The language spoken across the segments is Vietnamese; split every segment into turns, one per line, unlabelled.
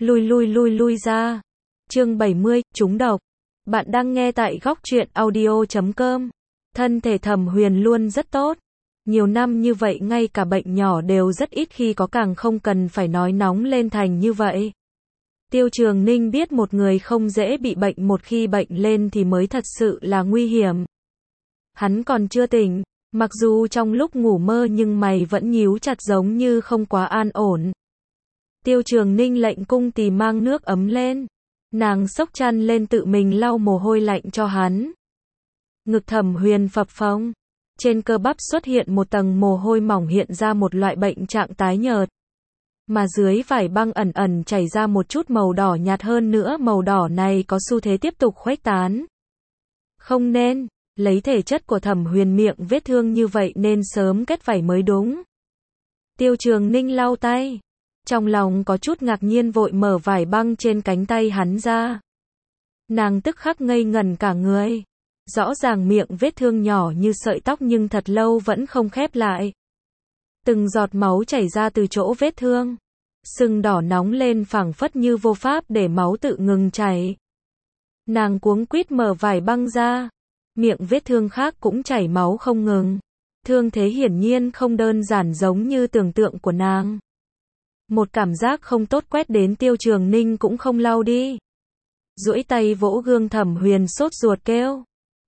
Lui ra. Chương 70, trúng độc. Bạn đang nghe tại góc truyện audio.com. Thân thể Thẩm Huyền luôn rất tốt. Nhiều năm như vậy ngay cả bệnh nhỏ đều rất ít khi có, càng không cần phải nói nóng lên thành như vậy. Tiêu Trường Ninh biết một người không dễ bị bệnh, một khi bệnh lên thì mới thật sự là nguy hiểm. Hắn còn chưa tỉnh, mặc dù trong lúc ngủ mơ nhưng mày vẫn nhíu chặt giống như không quá an ổn. Tiêu Trường Ninh lệnh cung tỳ mang nước ấm lên. Nàng xốc chăn lên tự mình lau mồ hôi lạnh cho hắn. Ngực Thẩm Huyền phập phồng. Trên cơ bắp xuất hiện một tầng mồ hôi mỏng, hiện ra một loại bệnh trạng tái nhợt. Mà dưới vải băng ẩn ẩn chảy ra một chút màu đỏ nhạt, hơn nữa màu đỏ này có xu thế tiếp tục khuếch tán. Không nên, lấy thể chất của Thẩm Huyền miệng vết thương như vậy nên sớm kết vảy mới đúng. Tiêu Trường Ninh lau tay. Trong lòng có chút ngạc nhiên vội mở vải băng trên cánh tay hắn ra. Nàng tức khắc ngây ngẩn cả người. Rõ ràng miệng vết thương nhỏ như sợi tóc nhưng thật lâu vẫn không khép lại. Từng giọt máu chảy ra từ chỗ vết thương. Sưng đỏ nóng lên phảng phất như vô pháp để máu tự ngừng chảy. Nàng cuống quýt mở vải băng ra. Miệng vết thương khác cũng chảy máu không ngừng. Thương thế hiển nhiên không đơn giản giống như tưởng tượng của nàng. Một cảm giác không tốt quét đến, Tiêu Trường Ninh cũng không lau đi. Duỗi tay vỗ gương, Thẩm Huyền sốt ruột kêu.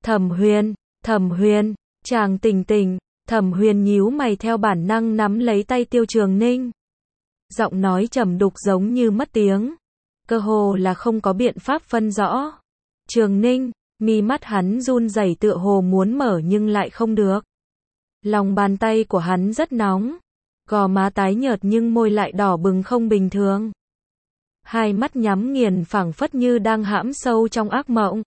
Thẩm Huyền, chàng tỉnh tỉnh. Thẩm Huyền nhíu mày theo bản năng nắm lấy tay Tiêu Trường Ninh. Giọng nói trầm đục giống như mất tiếng. Cơ hồ là không có biện pháp phân rõ. Trường Ninh, mi mắt hắn run rẩy tựa hồ muốn mở nhưng lại không được. Lòng bàn tay của hắn rất nóng. Gò má tái nhợt nhưng môi lại đỏ bừng không bình thường. Hai mắt nhắm nghiền phảng phất như đang hãm sâu trong ác mộng.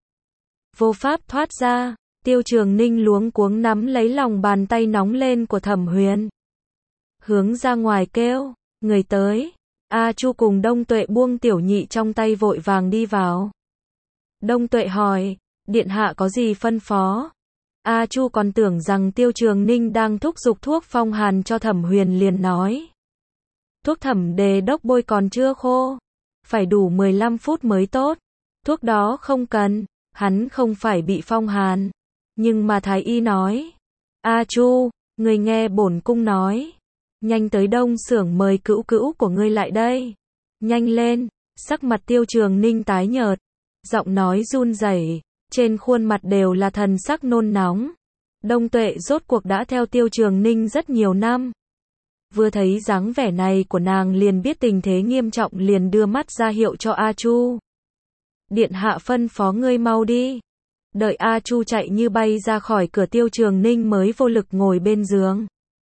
Vô pháp thoát ra, Tiêu Trường Ninh luống cuống nắm lấy lòng bàn tay nóng lên của Thẩm Huyền. Hướng ra ngoài kêu, người tới. A Chu cùng Đông Tuệ buông Tiểu Nhị trong tay vội vàng đi vào. Đông Tuệ hỏi, điện hạ có gì phân phó? A Chu còn tưởng rằng Tiêu Trường Ninh đang thúc giục thuốc phong hàn cho Thẩm Huyền liền nói. Thuốc Thẩm Đề đốc bôi còn chưa khô. Phải đủ 15 phút mới tốt. Thuốc đó không cần, hắn không phải bị phong hàn. Nhưng mà Thái Y nói. A Chu, người nghe bổn cung nói. Nhanh tới Đông xưởng mời cữu cữu của ngươi lại đây. Nhanh lên, sắc mặt Tiêu Trường Ninh tái nhợt. Giọng nói run rẩy. Trên khuôn mặt đều là thần sắc nôn nóng. Đông Tuệ rốt cuộc đã theo Tiêu Trường Ninh rất nhiều năm. Vừa thấy dáng vẻ này của nàng liền biết tình thế nghiêm trọng, liền đưa mắt ra hiệu cho A Chu. Điện hạ phân phó ngươi mau đi. Đợi A Chu chạy như bay ra khỏi cửa, Tiêu Trường Ninh mới vô lực ngồi bên giường.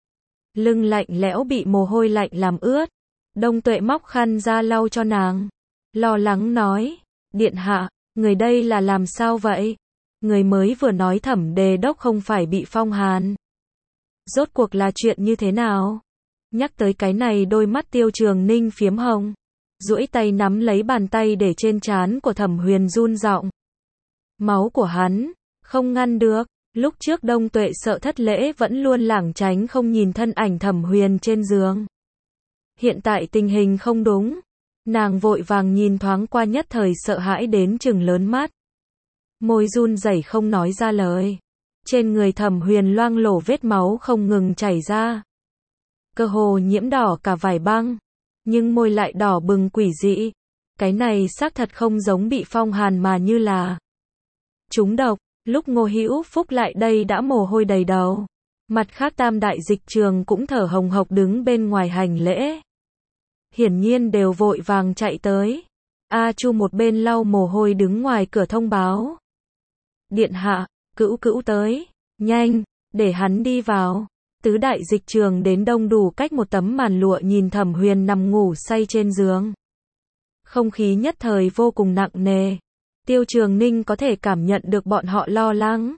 Lưng lạnh lẽo bị mồ hôi lạnh làm ướt. Đông Tuệ móc khăn ra lau cho nàng. Lo lắng nói, điện hạ, người đây là làm sao vậy? Người mới vừa nói Thẩm Đề đốc không phải bị phong hàn. Rốt cuộc là chuyện như thế nào? Nhắc tới cái này đôi mắt Tiêu Trường Ninh phiếm hồng. Duỗi tay nắm lấy bàn tay để trên trán của Thẩm Huyền run giọng. Máu của hắn, không ngăn được. Lúc trước Đông Tuệ sợ thất lễ vẫn luôn lảng tránh không nhìn thân ảnh Thẩm Huyền trên giường. Hiện tại tình hình không đúng. Nàng vội vàng nhìn thoáng qua, nhất thời sợ hãi đến trừng lớn mắt. Môi run rẩy không nói ra lời. Trên người Thẩm Huyền loang lổ vết máu không ngừng chảy ra. Cơ hồ nhiễm đỏ cả vải băng. Nhưng môi lại đỏ bừng quỷ dị. Cái này xác thật không giống bị phong hàn mà như là trúng độc. Lúc Ngô Hữu Phúc lại đây đã mồ hôi đầy đầu. Mặt khác Tam Đại Dịch Trường cũng thở hồng hộc đứng bên ngoài hành lễ. Hiển nhiên đều vội vàng chạy tới. A Chu một bên lau mồ hôi đứng ngoài cửa thông báo. Điện hạ, cữu cữu tới. Nhanh, để hắn đi vào. Tứ Đại Dịch Trường đến đông đủ cách một tấm màn lụa nhìn Thẩm Huyền nằm ngủ say trên giường. Không khí nhất thời vô cùng nặng nề. Tiêu Trường Ninh có thể cảm nhận được bọn họ lo lắng.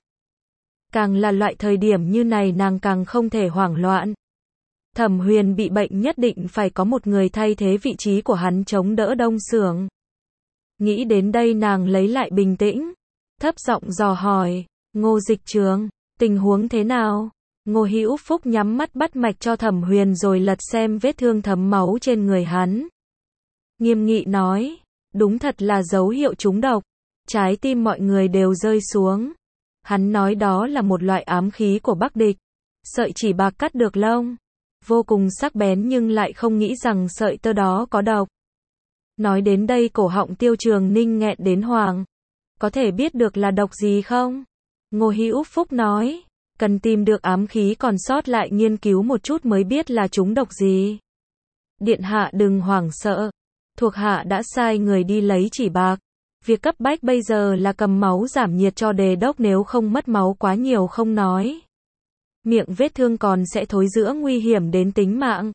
Càng là loại thời điểm như này nàng càng không thể hoảng loạn. Thẩm Huyền bị bệnh nhất định phải có một người thay thế vị trí của hắn chống đỡ Đông xưởng. Nghĩ đến đây nàng lấy lại bình tĩnh. Thấp giọng dò hỏi, Ngô Dịch Trường, tình huống thế nào? Ngô Hữu Phúc nhắm mắt bắt mạch cho Thẩm Huyền rồi lật xem vết thương thấm máu trên người hắn. nghiêm nghị nói, đúng thật là dấu hiệu trúng độc. Trái tim mọi người đều rơi xuống. Hắn nói đó là một loại ám khí của Bắc địch. Sợi chỉ bạc cắt được lông. Vô cùng sắc bén nhưng lại không nghĩ rằng sợi tơ đó có độc. Nói đến đây cổ họng Tiêu Trường Ninh nghẹn đến hoảng. Có thể biết được là độc gì không? Ngô Hữu Phúc nói, cần tìm được ám khí còn sót lại nghiên cứu một chút mới biết là chúng độc gì. Điện hạ đừng hoảng sợ. Thuộc hạ đã sai người đi lấy chỉ bạc. Việc cấp bách bây giờ là cầm máu giảm nhiệt cho đề đốc, nếu không mất máu quá nhiều không nói. Miệng vết thương còn sẽ thối rữa nguy hiểm đến tính mạng.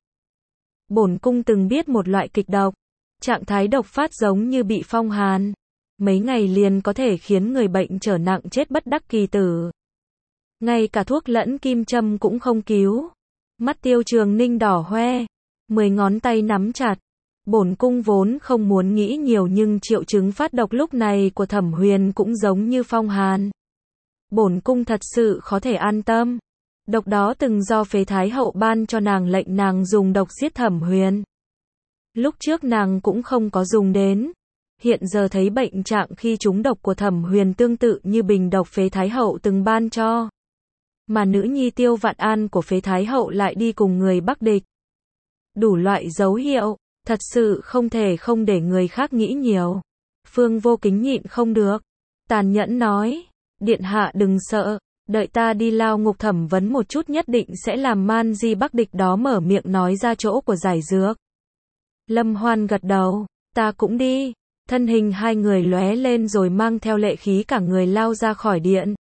Bổn cung từng biết một loại kịch độc. Trạng thái độc phát giống như bị phong hàn. Mấy ngày liền có thể khiến người bệnh trở nặng chết bất đắc kỳ tử. Ngay cả thuốc lẫn kim châm cũng không cứu. Mắt Tiêu Trường Ninh đỏ hoe. 10 ngón tay nắm chặt. Bổn cung vốn không muốn nghĩ nhiều nhưng triệu chứng phát độc lúc này của Thẩm Huyền cũng giống như phong hàn. Bổn cung thật sự khó thể an tâm. Độc đó từng do Phế Thái Hậu ban cho nàng, lệnh nàng dùng độc giết Thẩm Huyền. Lúc trước nàng cũng không có dùng đến. Hiện giờ thấy bệnh trạng khi trúng độc của Thẩm Huyền tương tự như bình độc Phế Thái Hậu từng ban cho. Mà nữ nhi Tiêu Vạn An của Phế Thái Hậu lại đi cùng người Bắc địch. Đủ loại dấu hiệu, thật sự không thể không để người khác nghĩ nhiều. Phương Vô Kính nhịn không được. Tàn nhẫn nói, điện hạ đừng sợ, đợi ta đi lao ngục thẩm vấn một chút nhất định sẽ làm man di Bắc địch đó mở miệng nói ra chỗ của giải dược. Lâm Hoan gật đầu, ta cũng đi. Thân hình hai người lóe lên rồi mang theo lệ khí cả người lao ra khỏi điện.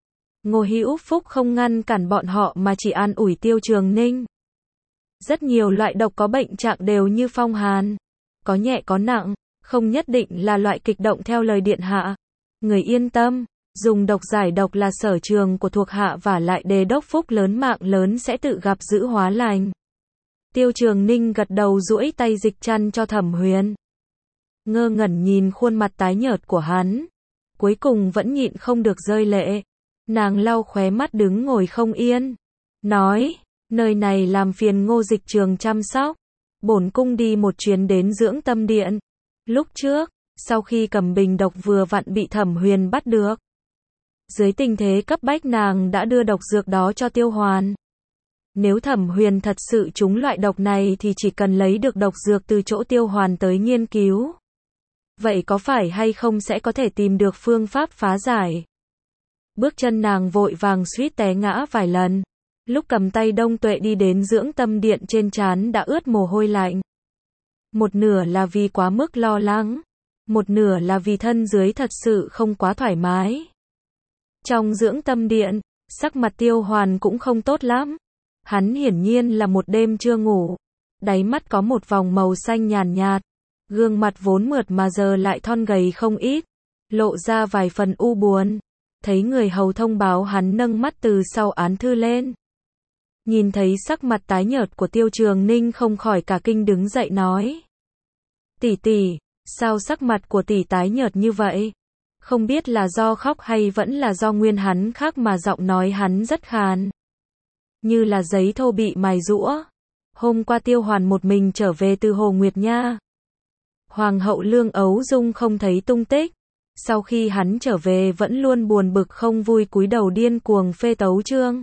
Ngô Hữu Phúc không ngăn cản bọn họ mà chỉ an ủi Tiêu Trường Ninh. Rất nhiều loại độc có bệnh trạng đều như phong hàn. Có nhẹ có nặng, không nhất định là loại kịch động theo lời điện hạ. Người yên tâm, dùng độc giải độc là sở trường của thuộc hạ và lại đề đốc phúc lớn mạng lớn sẽ tự gặp giữ hóa lành. Tiêu Trường Ninh gật đầu duỗi tay dịch chăn cho Thẩm Huyền. Ngơ ngẩn nhìn khuôn mặt tái nhợt của hắn. Cuối cùng vẫn nhịn không được rơi lệ. Nàng lau khóe mắt đứng ngồi không yên. Nói, nơi này làm phiền Ngô Dịch Trường chăm sóc. Bổn cung đi một chuyến đến Dưỡng Tâm Điện. Lúc trước, sau khi cầm bình độc vừa vặn bị Thẩm Huyền bắt được. Dưới tình thế cấp bách nàng đã đưa độc dược đó cho Tiêu Hoàn. Nếu Thẩm Huyền thật sự trúng loại độc này thì chỉ cần lấy được độc dược từ chỗ Tiêu Hoàn tới nghiên cứu. Vậy có phải hay không sẽ có thể tìm được phương pháp phá giải? Bước chân nàng vội vàng suýt té ngã vài lần. Lúc cầm tay Đông Tuệ đi đến Dưỡng Tâm Điện trên trán đã ướt mồ hôi lạnh. Một nửa là vì quá mức lo lắng. Một nửa là vì thân dưới thật sự không quá thoải mái. Trong Dưỡng Tâm Điện, sắc mặt Tiêu Hoàn cũng không tốt lắm. Hắn hiển nhiên là một đêm chưa ngủ. Đáy mắt có một vòng màu xanh nhàn nhạt. Gương mặt vốn mượt mà giờ lại thon gầy không ít. Lộ ra vài phần u buồn. Thấy người hầu thông báo hắn nâng mắt từ sau án thư lên. Nhìn thấy sắc mặt tái nhợt của Tiêu Trường Ninh không khỏi cả kinh đứng dậy nói. Tỷ tỷ, sao sắc mặt của tỷ tái nhợt như vậy? Không biết là do khóc hay vẫn là do nguyên hắn khác mà giọng nói hắn rất khàn. Như là giấy thô bị mài rũa. Hôm qua Tiêu Hoàn một mình trở về từ Hồ Nguyệt Nha. Hoàng hậu Lương Ấu Dung không thấy tung tích. Sau khi hắn trở về vẫn luôn buồn bực không vui cúi đầu điên cuồng phê tấu chương.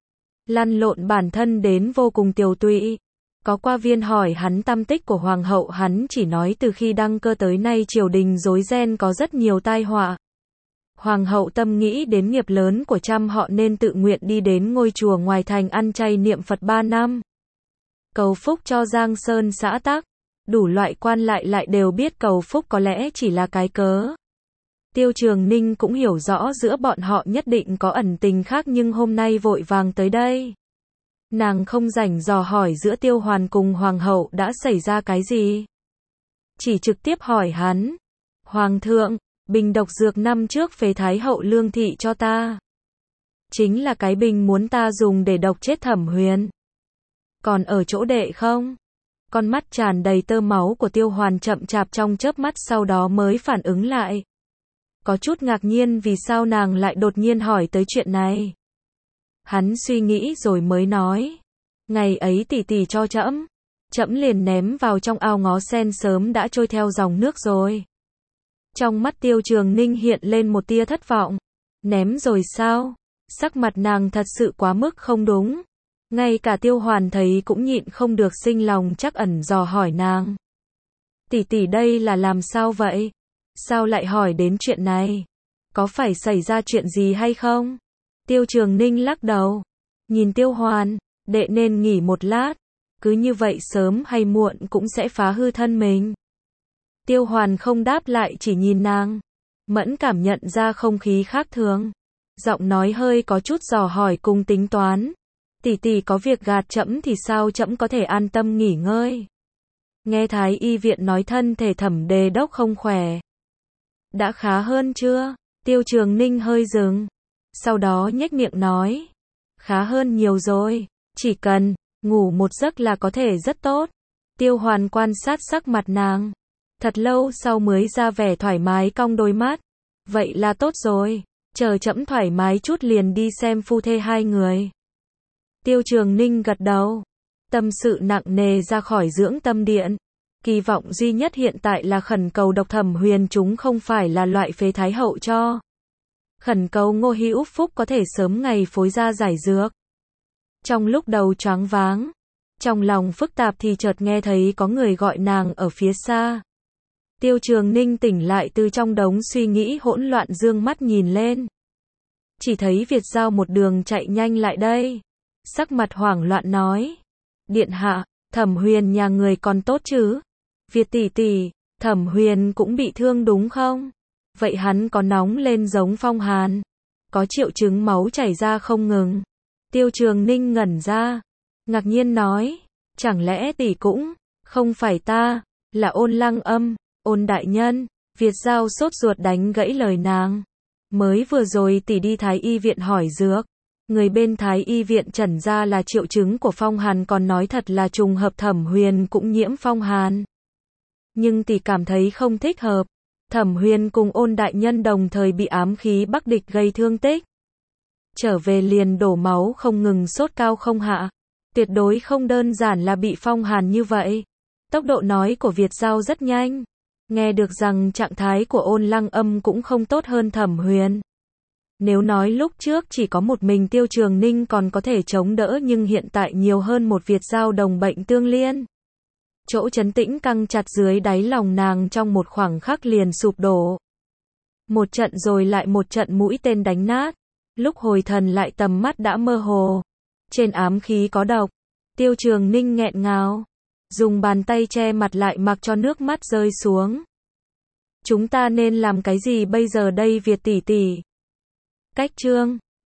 Lăn lộn bản thân đến vô cùng tiều tụy. Có qua viên hỏi hắn tâm tích của hoàng hậu, hắn chỉ nói từ khi đăng cơ tới nay triều đình rối ren có rất nhiều tai họa. Hoàng hậu tâm nghĩ đến nghiệp lớn của trăm họ nên tự nguyện đi đến ngôi chùa ngoài thành ăn chay niệm Phật 3 năm. Cầu phúc cho Giang Sơn xã tắc. Đủ loại quan lại đều biết cầu phúc có lẽ chỉ là cái cớ. Tiêu Trường Ninh cũng hiểu rõ giữa bọn họ nhất định có ẩn tình khác nhưng hôm nay vội vàng tới đây. Nàng không rảnh dò hỏi giữa Tiêu Hoàn cùng Hoàng hậu đã xảy ra cái gì. Chỉ trực tiếp hỏi hắn. Hoàng thượng, bình độc dược năm trước Phế Thái Hậu Lương Thị cho ta. Chính là cái bình muốn ta dùng để độc chết Thẩm Huyền. Còn ở chỗ đệ không? Con mắt tràn đầy tơ máu của Tiêu Hoàn chậm chạp trong chớp mắt sau đó mới phản ứng lại. Có chút ngạc nhiên vì sao nàng lại đột nhiên hỏi tới chuyện này. Hắn suy nghĩ rồi mới nói. Ngày ấy tỷ tỷ cho trẫm. Trẫm liền ném vào trong ao ngó sen sớm đã trôi theo dòng nước rồi. Trong mắt Tiêu Trường Ninh hiện lên một tia thất vọng. Ném rồi sao? Sắc mặt nàng thật sự quá mức không đúng. Ngay cả Tiêu Hoàn thấy cũng nhịn không được sinh lòng trắc ẩn dò hỏi nàng. Tỷ tỷ đây là làm sao vậy? Sao lại hỏi đến chuyện này? Có phải xảy ra chuyện gì hay không? Tiêu Trường Ninh lắc đầu. Nhìn Tiêu Hoàn, đệ nên nghỉ một lát. Cứ như vậy sớm hay muộn cũng sẽ phá hư thân mình. Tiêu Hoàn không đáp lại, chỉ nhìn nàng. Mẫn cảm nhận ra không khí khác thường. Giọng nói hơi có chút dò hỏi cùng tính toán. Tỷ tỷ có việc gạt trẫm thì sao trẫm có thể an tâm nghỉ ngơi? Nghe Thái y viện nói thân thể Thẩm Đề đốc không khỏe. Đã khá hơn chưa? Tiêu Trường Ninh hơi dừng. Sau đó nhếch miệng nói. Khá hơn nhiều rồi. Chỉ cần ngủ một giấc là có thể rất tốt. Tiêu Hoàn quan sát sắc mặt nàng. Thật lâu sau mới ra vẻ thoải mái cong đôi mắt. Vậy là tốt rồi. Chờ trẫm thoải mái chút liền đi xem phu thê hai người. Tiêu Trường Ninh gật đầu. Tâm sự nặng nề ra khỏi dưỡng tâm điện. Kỳ vọng duy nhất hiện tại là khẩn cầu Độc Thẩm Huyền chúng không phải là loại phế thái hậu cho. Khẩn cầu Ngô Hữu Phúc có thể sớm ngày phối ra giải dược. Trong lúc đầu choáng váng, trong lòng phức tạp thì chợt nghe thấy có người gọi nàng ở phía xa. Tiêu Trường Ninh tỉnh lại từ trong đống suy nghĩ hỗn loạn, dương mắt nhìn lên. Chỉ thấy Việt Giao một đường chạy nhanh lại đây. Sắc mặt hoảng loạn nói. Điện hạ, Thẩm Huyền nhà người còn tốt chứ? Việt tỷ tỷ, Thẩm Huyền cũng bị thương đúng không? Vậy hắn có nóng lên giống phong hàn? Có triệu chứng máu chảy ra không ngừng? Tiêu Trường Ninh ngẩn ra. Ngạc nhiên nói. Chẳng lẽ tỷ cũng không phải ta, là Ôn Lăng Âm, Ôn đại nhân? Việt Giao sốt ruột đánh gãy lời nàng. Mới vừa rồi tỷ đi Thái y viện hỏi dược. Người bên Thái y viện chẩn ra là triệu chứng của phong hàn, còn nói thật là trùng hợp Thẩm Huyền cũng nhiễm phong hàn. Nhưng tỷ cảm thấy không thích hợp. Thẩm Huyền cùng Ôn đại nhân đồng thời bị ám khí Bắc địch gây thương tích. Trở về liền đổ máu không ngừng, sốt cao không hạ. Tuyệt đối không đơn giản là bị phong hàn như vậy. Tốc độ nói của Việt Giao rất nhanh. Nghe được rằng trạng thái của Ôn Lăng Âm cũng không tốt hơn Thẩm Huyền. Nếu nói lúc trước chỉ có một mình Tiêu Trường Ninh còn có thể chống đỡ, nhưng hiện tại nhiều hơn một Việt Giao đồng bệnh tương liên. Chỗ trấn tĩnh căng chặt dưới đáy lòng nàng trong một khoảng khắc liền sụp đổ. Một trận rồi lại một trận mũi tên đánh nát. Lúc hồi thần lại tầm mắt đã mơ hồ. Trên ám khí có độc. Tiêu Trường Ninh nghẹn ngào. Dùng bàn tay che mặt lại mặc cho nước mắt rơi xuống. Chúng ta nên làm cái gì bây giờ đây Việt tỷ tỷ? Cách chương